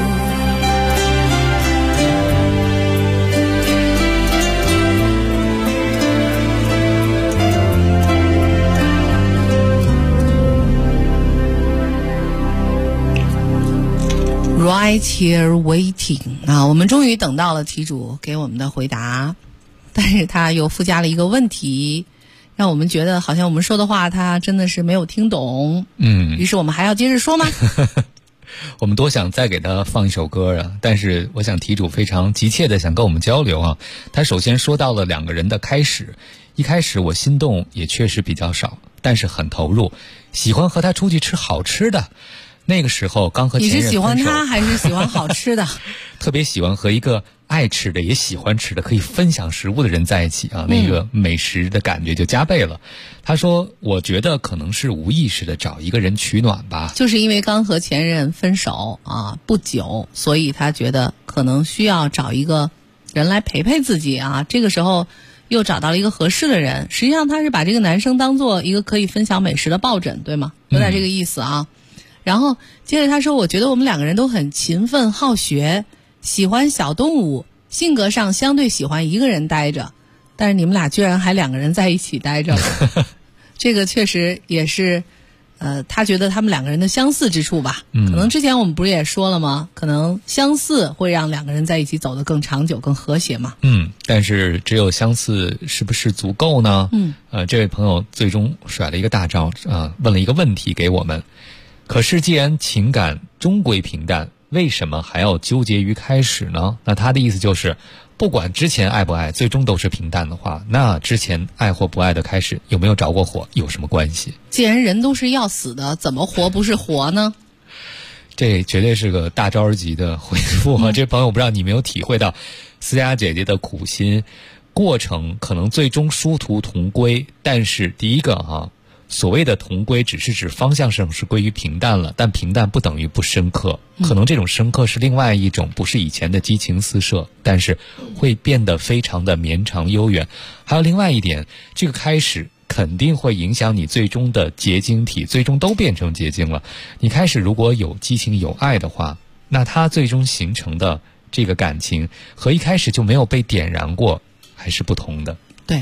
Right here waiting 啊，我们终于等到了题主给我们的回答，但是他又附加了一个问题，让我们觉得好像我们说的话他真的是没有听懂。于是我们还要接着说吗？ 我们多想再给他放一首歌啊，但是我想题主非常急切的想跟我们交流啊。他首先说到了两个人的开始，一开始我心动也确实比较少，但是很投入，喜欢和他出去吃好吃的。那个时候刚和前任分手， 你是喜欢他还是喜欢好吃的？ 特别喜欢和一个爱吃的也喜欢吃的可以分享食物的人在一起啊，那个美食的感觉就加倍了。他说我觉得可能是无意识的找一个人取暖吧， 就是因为刚和前任分手啊不久，所以他觉得可能需要找一个人来陪陪自己啊。这个时候又找到了一个合适的人，实际上他是把这个男生当做一个可以分享美食的抱枕，对吗？有点这个意思啊。然后接着他说，我觉得我们两个人都很勤奋好学，喜欢小动物，性格上相对喜欢一个人待着，但是你们俩居然还两个人在一起待着了。这个确实也是他觉得他们两个人的相似之处吧。可能之前我们不是也说了吗？可能相似会让两个人在一起走得更长久更和谐嘛。 但是只有相似是不是足够呢？这位朋友最终甩了一个大招问了一个问题给我们，可是既然情感终归平淡，为什么还要纠结于开始呢？那他的意思就是不管之前爱不爱，最终都是平淡的话，那之前爱或不爱的开始有没有着过火有什么关系？ 既然人都是要死的，怎么活不是活呢？ 这绝对是个大招级的回复啊！这朋友不知道你没有体会到思佳姐姐的苦心，过程可能最终殊途同归，但是第一个所谓的同归只是指方向上是归于平淡了，但平淡不等于不深刻，可能这种深刻是另外一种，不是以前的激情四射，但是会变得非常的绵长悠远。还有另外一点，这个开始肯定会影响你最终的结晶体，最终都变成结晶了。你开始如果有激情有爱的话，那它最终形成的这个感情和一开始就没有被点燃过还是不同的。 对，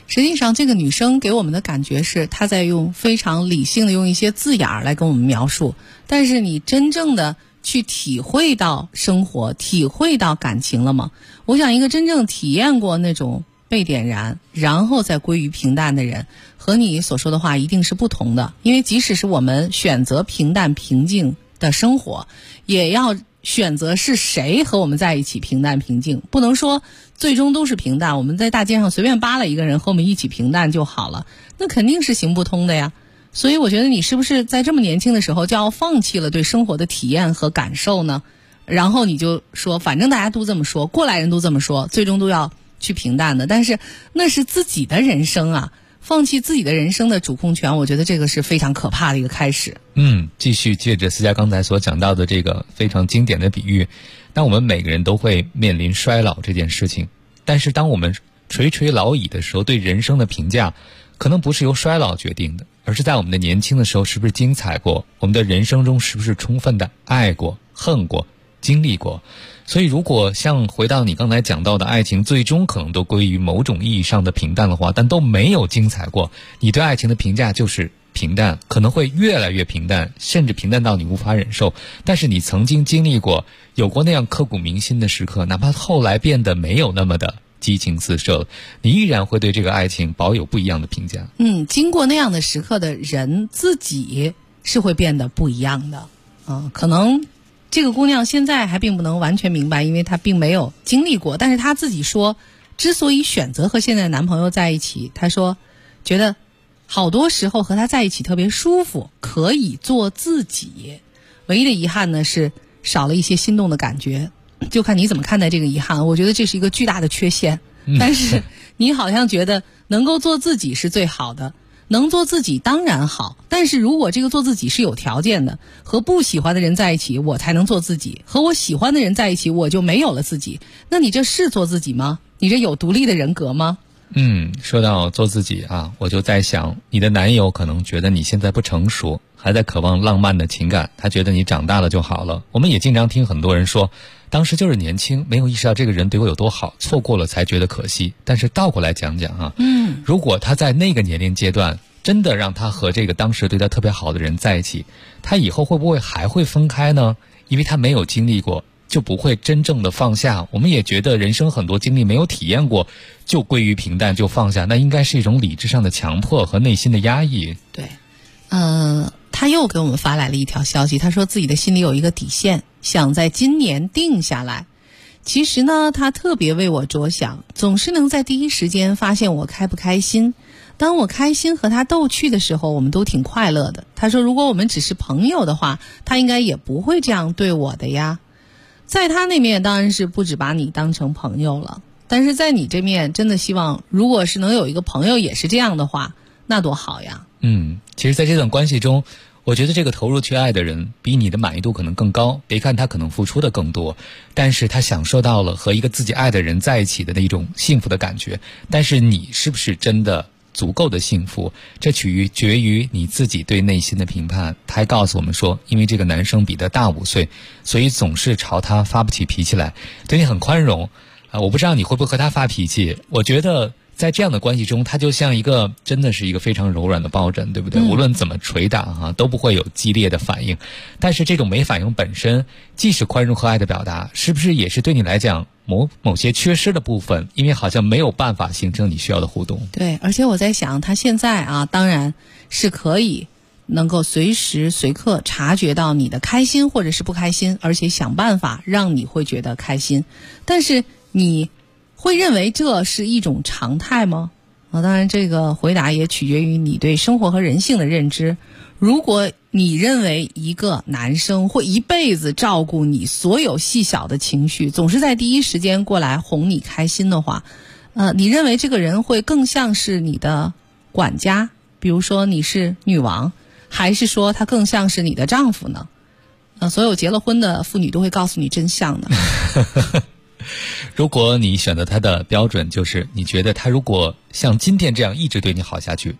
实际上这个女生给我们的感觉是她在用非常理性的用一些字眼来跟我们描述，但是你真正的去体会到生活，体会到感情了吗？我想一个真正体验过那种被点燃然后再归于平淡的人，和你所说的话一定是不同的。因为即使是我们选择平淡平静的生活，也要选择是谁和我们在一起平淡平静，不能说最终都是平淡，我们在大街上随便扒拉一个人和我们一起平淡就好了，那肯定是行不通的呀。所以我觉得你是不是在这么年轻的时候就要放弃了对生活的体验和感受呢？然后你就说反正大家都这么说，过来人都这么说，最终都要去平淡的，但是那是自己的人生啊，放弃自己的人生的主控权，我觉得这个是非常可怕的一个开始。 继续借着思佳刚才所讲到的这个非常经典的比喻，当我们每个人都会面临衰老这件事情，但是当我们垂垂老矣的时候，对人生的评价可能不是由衰老决定的，而是在我们的年轻的时候是不是精彩过，我们的人生中是不是充分的爱过、恨过、经历过。所以如果像回到你刚才讲到的爱情最终可能都归于某种意义上的平淡的话，但都没有精彩过，你对爱情的评价就是平淡，可能会越来越平淡，甚至平淡到你无法忍受。但是你曾经经历过，有过那样刻骨铭心的时刻，哪怕后来变得没有那么的激情四射，你依然会对这个爱情保有不一样的评价。 经过那样的时刻的人自己是会变得不一样的。可能这个姑娘现在还并不能完全明白，因为她并没有经历过，但是她自己说之所以选择和现在的男朋友在一起，她说觉得好多时候和他在一起特别舒服，可以做自己，唯一的遗憾呢是少了一些心动的感觉，就看你怎么看待这个遗憾。我觉得这是一个巨大的缺陷，但是你好像觉得能够做自己是最好的，能做自己当然好，但是如果这个做自己是有条件的，和不喜欢的人在一起我才能做自己，和我喜欢的人在一起我就没有了自己，那你这是做自己吗？你这有独立的人格吗？ 说到做自己啊，我就在想，你的男友可能觉得你现在不成熟，还在渴望浪漫的情感，他觉得你长大了就好了。我们也经常听很多人说，当时就是年轻，没有意识到这个人对我有多好，错过了才觉得可惜。但是倒过来讲讲啊，如果他在那个年龄阶段真的让他和这个当时对他特别好的人在一起，他以后会不会还会分开呢？因为他没有经历过，就不会真正的放下。我们也觉得人生很多经历没有体验过就归于平淡就放下，那应该是一种理智上的强迫和内心的压抑。 对，他又给我们发来了一条消息，他说自己的心里有一个底线，想在今年定下来。其实呢，他特别为我着想，总是能在第一时间发现我开不开心。当我开心和他逗趣的时候，我们都挺快乐的。他说如果我们只是朋友的话，他应该也不会这样对我的呀。在他那面当然是不止把你当成朋友了，但是在你这面真的希望如果是能有一个朋友也是这样的话，那多好呀。 其实在这段关系中，我觉得这个投入去爱的人比你的满意度可能更高，别看他可能付出的更多，但是他享受到了和一个自己爱的人在一起的那种幸福的感觉。但是你是不是真的足够的幸福，这取决于你自己对内心的评判。他还告诉我们说，因为这个男生比他大5岁，所以总是朝他发不起脾气来，对你很宽容。我不知道你会不会和他发脾气，我觉得在这样的关系中，他就像一个真的是一个非常柔软的抱枕，对不对？无论怎么捶打都不会有激烈的反应。但是这种没反应本身既是宽容和爱的表达，是不是也是对你来讲某些缺失的部分，因为好像没有办法形成你需要的互动。 对，而且我在想他现在当然是可以能够随时随刻察觉到你的开心或者是不开心，而且想办法让你会觉得开心。但是你会认为这是一种常态吗？当然这个回答也取决于你对生活和人性的认知。如果你认为一个男生会一辈子照顾你所有细小的情绪，总是在第一时间过来哄你开心的话，你认为这个人会更像是你的管家，比如说你是女王，还是说他更像是你的丈夫呢？所有结了婚的妇女都会告诉你真相的。 如果你选择他的标准就是你觉得他如果像今天这样一直对你好下去，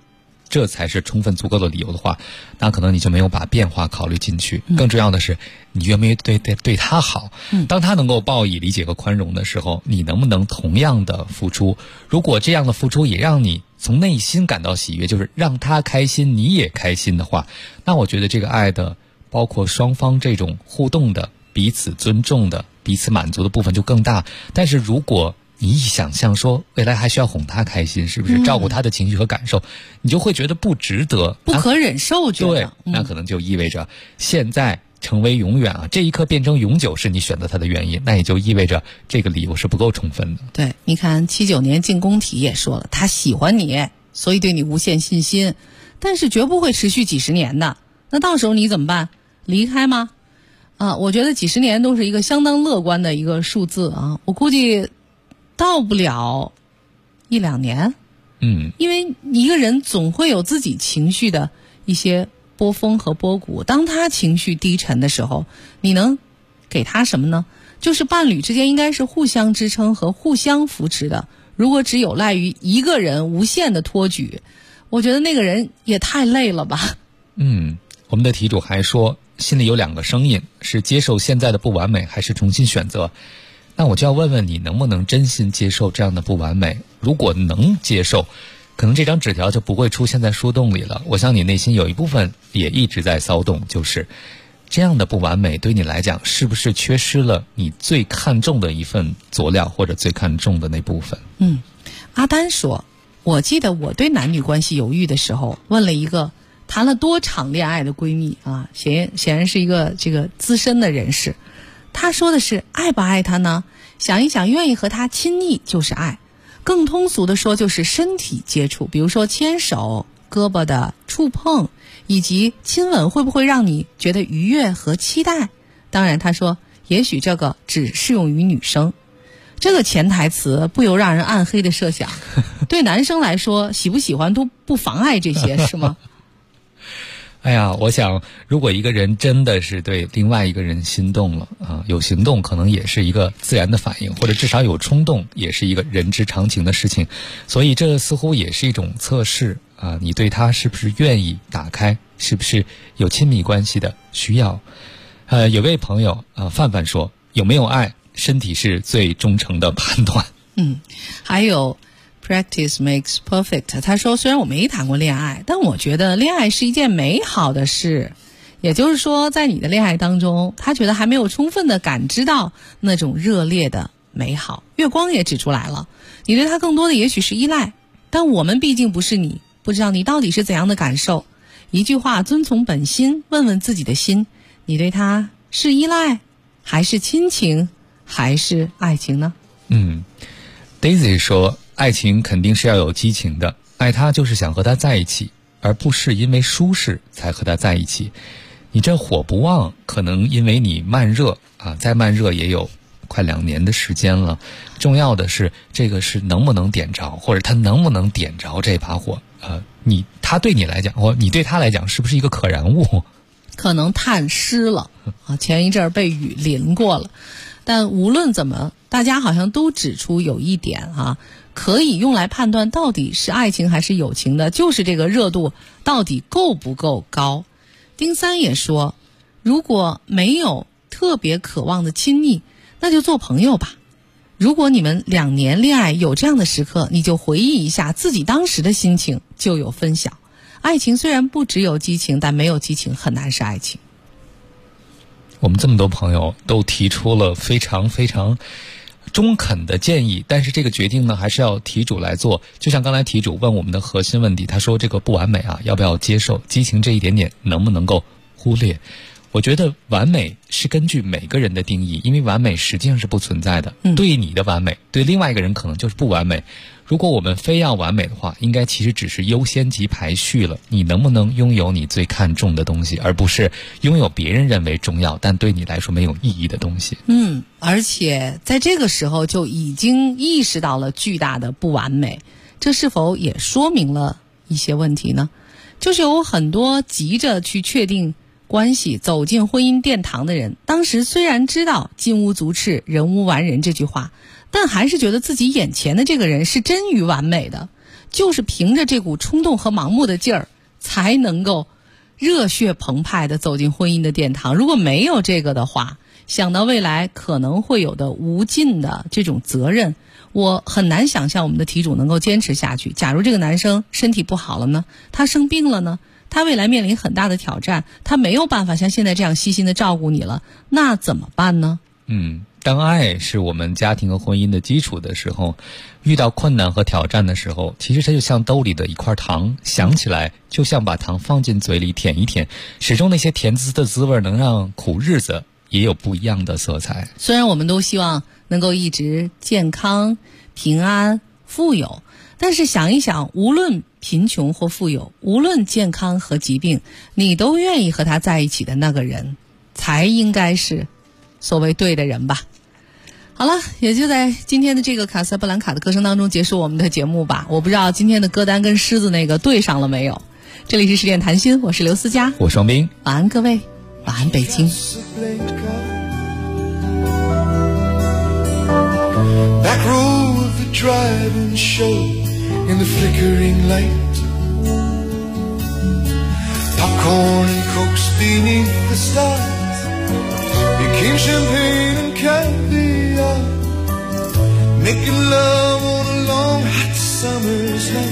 这才是充分足够的理由的话，那可能你就没有把变化考虑进去。更重要的是，你愿不愿意对他好？当他能够报以理解和宽容的时候，你能不能同样的付出？如果这样的付出也让你从内心感到喜悦，就是让他开心，你也开心的话，那我觉得这个爱的，包括双方这种互动的、彼此尊重的、彼此满足的部分就更大。但是如果你一想象说未来还需要哄他开心，是不是照顾他的情绪和感受，你就会觉得不值得， 不可忍受，觉得对，那可能就意味着现在成为永远这一刻变成永久是你选择他的原因，那也就意味着这个理由是不够充分的。 对，你看79年进宫体也说了，他喜欢你，所以对你无限信心，但是绝不会持续几十年的。那到时候你怎么办？离开吗？我觉得几十年都是一个相当乐观的一个数字啊，我估计到不了1-2年。因为一个人总会有自己情绪的一些波峰和波谷，当他情绪低沉的时候，你能给他什么呢？就是伴侣之间应该是互相支撑和互相扶持的。如果只有赖于一个人无限的托举，我觉得那个人也太累了吧。 我们的题主还说，心里有2个声音，是接受现在的不完美，还是重新选择？那我就要问问你，能不能真心接受这样的不完美？如果能接受，可能这张纸条就不会出现在树洞里了。我想你内心有一部分也一直在骚动，就是这样的不完美对你来讲，是不是缺失了你最看重的一份佐料，或者最看重的那部分？ 阿丹说，我记得我对男女关系犹豫的时候，问了一个谈了多场恋爱的闺蜜显然是一个这个资深的人士。她说的是，爱不爱他呢？想一想，愿意和他亲昵就是爱。更通俗的说，就是身体接触，比如说牵手、胳膊的触碰，以及亲吻会不会让你觉得愉悦和期待。当然她说，也许这个只适用于女生。这个潜台词不由让人暗黑的设想，对男生来说，喜不喜欢都不妨碍这些，是吗？ 哎呀，我想如果一个人真的是对另外一个人心动了有行动可能也是一个自然的反应，或者至少有冲动也是一个人之常情的事情。所以这似乎也是一种测试你对他是不是愿意打开，是不是有亲密关系的需要。有位朋友范范说，有没有爱，身体是最忠诚的判断。 还有Practice makes perfect。 他说，虽然我没谈过恋爱，但我觉得恋爱是一件美好的事。也就是说，在你的恋爱当中，他觉得还没有充分的感知到那种热烈的美好。月光也指出来了，你对他更多的也许是依赖，但我们毕竟不是你，不知道你到底是怎样的感受。一句话，遵从本心，问问自己的心，你对他是依赖，还是亲情，还是爱情呢 ？Daisy 说，爱情肯定是要有激情的，爱他就是想和他在一起，而不是因为舒适才和他在一起。你这火不旺，可能因为你慢热再慢热也有快2年的时间了。重要的是这个是能不能点着，或者他能不能点着这把火。他对你来讲，或你对他来讲，是不是一个可燃物？ 可能炭湿了前一阵儿被雨淋过了。但无论怎么，大家好像都指出有一点可以用来判断到底是爱情还是友情的，就是这个热度到底够不够高。丁三也说，如果没有特别渴望的亲密，那就做朋友吧。如果你们2年恋爱有这样的时刻，你就回忆一下自己当时的心情，就有分晓。爱情虽然不只有激情，但没有激情很难是爱情。 我们这么多朋友都提出了非常非常中肯的建议，但是这个决定呢，还是要题主来做。就像刚才题主问我们的核心问题，他说这个不完美要不要接受，激情这一点点能不能够忽略。我觉得完美是根据每个人的定义，因为完美实际上是不存在的。对你的完美，对另外一个人可能就是不完美。如果我们非要完美的话，应该其实只是优先级排序了。你能不能拥有你最看重的东西，而不是拥有别人认为重要但对你来说没有意义的东西。 而且在这个时候就已经意识到了巨大的不完美，这是否也说明了一些问题呢？就是有很多急着去确定关系走进婚姻殿堂的人，当时虽然知道金无足赤人无完人这句话，但还是觉得自己眼前的这个人是臻于完美的。 就是凭着这股冲动和盲目的劲儿，才能够热血澎湃地走进婚姻的殿堂。如果没有这个的话，想到未来可能会有的无尽的这种责任，我很难想象我们的题主能够坚持下去。假如这个男生身体不好了呢，他生病了呢，他未来面临很大的挑战，他没有办法像现在这样细心的照顾你了，那怎么办呢？ 当爱是我们家庭和婚姻的基础的时候，遇到困难和挑战的时候，其实它就像兜里的一块糖，想起来就像把糖放进嘴里舔一舔，始终那些甜滋的滋味能让苦日子也有不一样的色彩。 虽然我们都希望能够一直健康、平安、富有，但是想一想，无论贫穷或富有，无论健康和疾病，你都愿意和他在一起的那个人，才应该是所谓对的人吧。好了，也就在今天的这个卡萨布兰卡的歌声当中结束我们的节目吧。我不知道今天的歌单跟狮子那个对上了没有。这里是十点谈心，我是刘思佳， 我双冰， 晚安各位，晚安北京。 Back row of the drive-in show in the flickering light, popcorn and cokes beneath the stars, making champagne and caviar, making love on a long hot summer's night.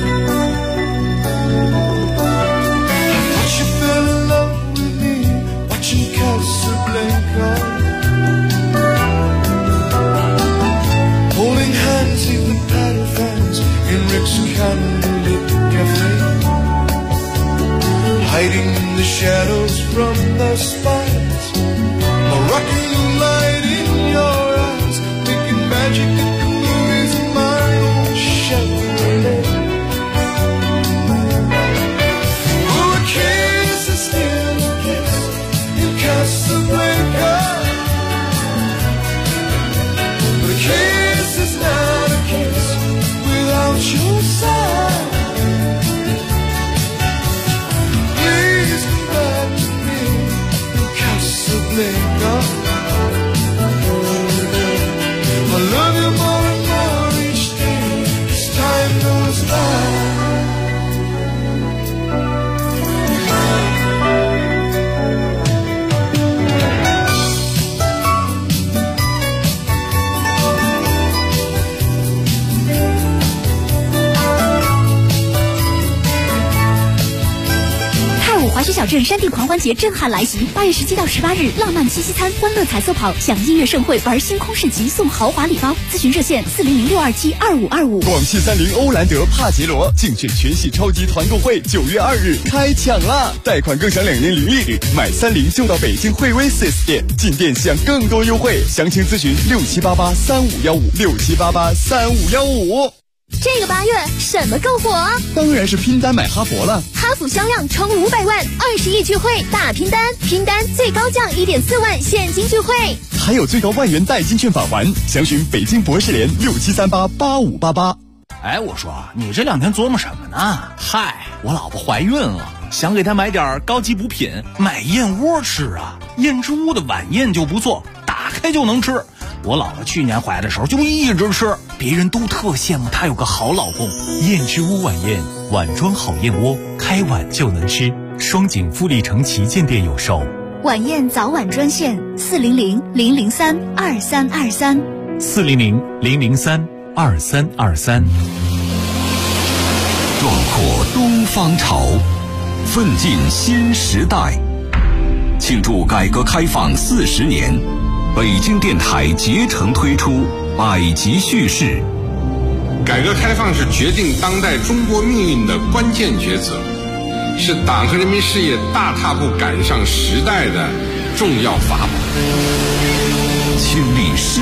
I thought you fell in love with me watching Casablanca, holding hands in the paddle fans in Rick's candlelit cafe, hiding in the shadows from the spires, Moroccan moonlight in your eyes, making magic at the movies in my own Chevrolet. Oh, a kiss is still a kiss in Casablanca, but a kiss is not a kiss without your side. Please come back to me in Casablanca. I love you more and more each day as time goes by. 泰武滑雪小镇山地狂欢节震撼来袭，8月17到18日，浪漫七夕餐、欢乐彩色跑，享音乐盛会，玩星空市集，送豪华礼包。咨询热线400-627-2525。 广汽三菱欧蓝德帕杰罗竞选全系超级团购会9月2日开抢啦！贷款更享2年零利率，买30就到北京惠威 4S 店，进店享更多优惠。详情咨询67883515，67883515。 这个8月什么够火？ 当然是拼单买哈佛了。 哈弗销量冲500万，20亿聚会大拼单，拼单最高降1.4万现金聚会， 还有最高万元代金券返还。详询北京博士联67388588。 哎，我说你这2天琢磨什么呢？嗨，我老婆怀孕了，想给她买点高级补品，买燕窝吃啊。燕之屋的晚宴就不错，打开就能吃。我老婆去年怀的时候就一直吃，别人都特羡慕她有个好老公。 燕之屋晚宴，碗装好燕窝，开碗就能吃。双井富力城旗舰店有售。 晚宴早晚专线400-003-2323。 400-003-2323。 壮阔东方潮，奋进新时代。庆祝改革开放40年，北京电台竭诚推出百集叙事。 改革开放是决定当代中国命运的关键抉择，是党和人民事业大踏步赶上时代的重要法宝。 倾力